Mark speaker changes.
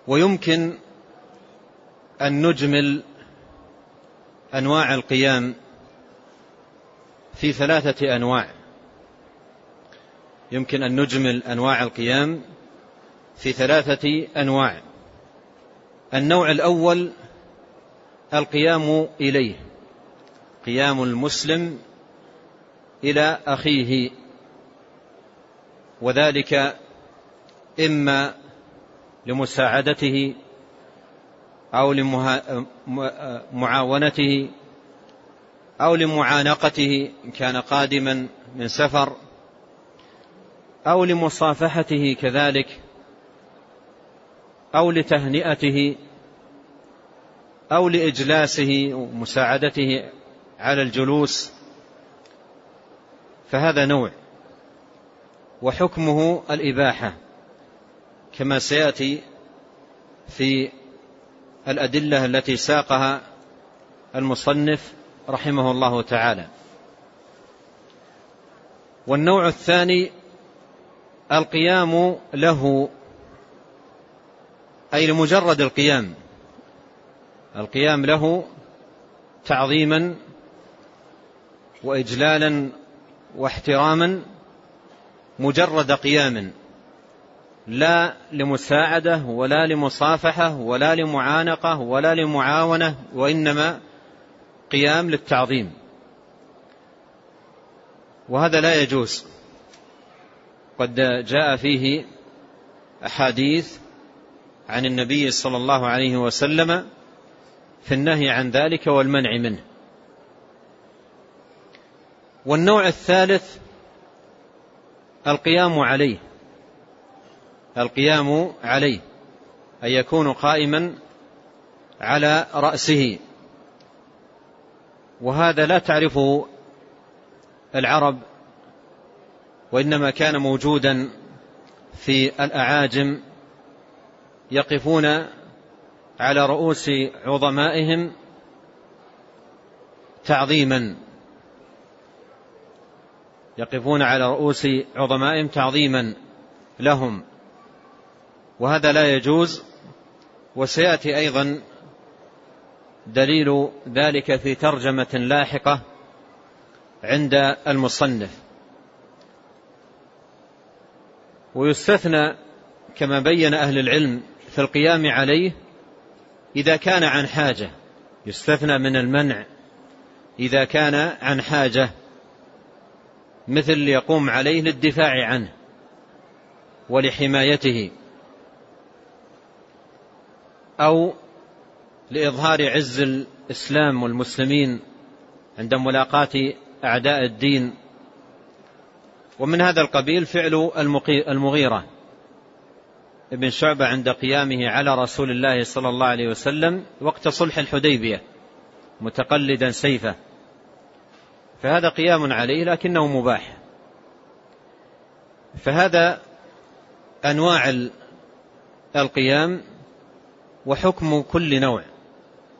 Speaker 1: ويمكن أن نجمل أنواع القيام في 3 أنواع. يمكن أن نجمل أنواع القيام في 3 أنواع. النوع الأول القيام إليه، قيام المسلم إلى أخيه، وذلك إما لمساعدته أو لمعاونته أو لمعانقته إن كان قادما من سفر، أو لمصافحته كذلك، أو لتهنئته، أو لإجلاسه ومساعدته على الجلوس. فهذا نوع، وحكمه الإباحة كما سيأتي في الأدلة التي ساقها المصنف رحمه الله تعالى. والنوع الثاني القيام له، أي لمجرد القيام له تعظيما وإجلالا واحتراما، مجرد قيام، لا لمساعدة ولا لمصافحة ولا لمعانقة ولا لمعاونة، وإنما قيام للتعظيم. وهذا لا يجوز، قد جاء فيه أحاديث عن النبي صلى الله عليه وسلم في النهي عن ذلك والمنع منه. والنوع الثالث القيام عليه، أن يكون قائما على رأسه، وهذا لا تعرفه العرب، وإنما كان موجودا في الأعاجم، يقفون على رؤوس عظمائهم تعظيما، يقفون على رؤوس عظمائهم تعظيما لهم، وهذا لا يجوز. وسيأتي أيضا دليل ذلك في ترجمة لاحقة عند المصنف. ويستثنى كما بين أهل العلم في القيام عليه إذا كان عن حاجة، يستثنى من المنع إذا كان عن حاجة، مثل يقوم عليه للدفاع عنه ولحمايته، أو لإظهار عز الإسلام والمسلمين عند ملاقاة أعداء الدين. ومن هذا القبيل فعل المغيرة ابن شعبة عند قيامه على رسول الله صلى الله عليه وسلم وقت صلح الحديبية متقلدا سيفه، فهذا قيام عليه لكنه مباح. فهذا أنواع القيام وحكم كل نوع.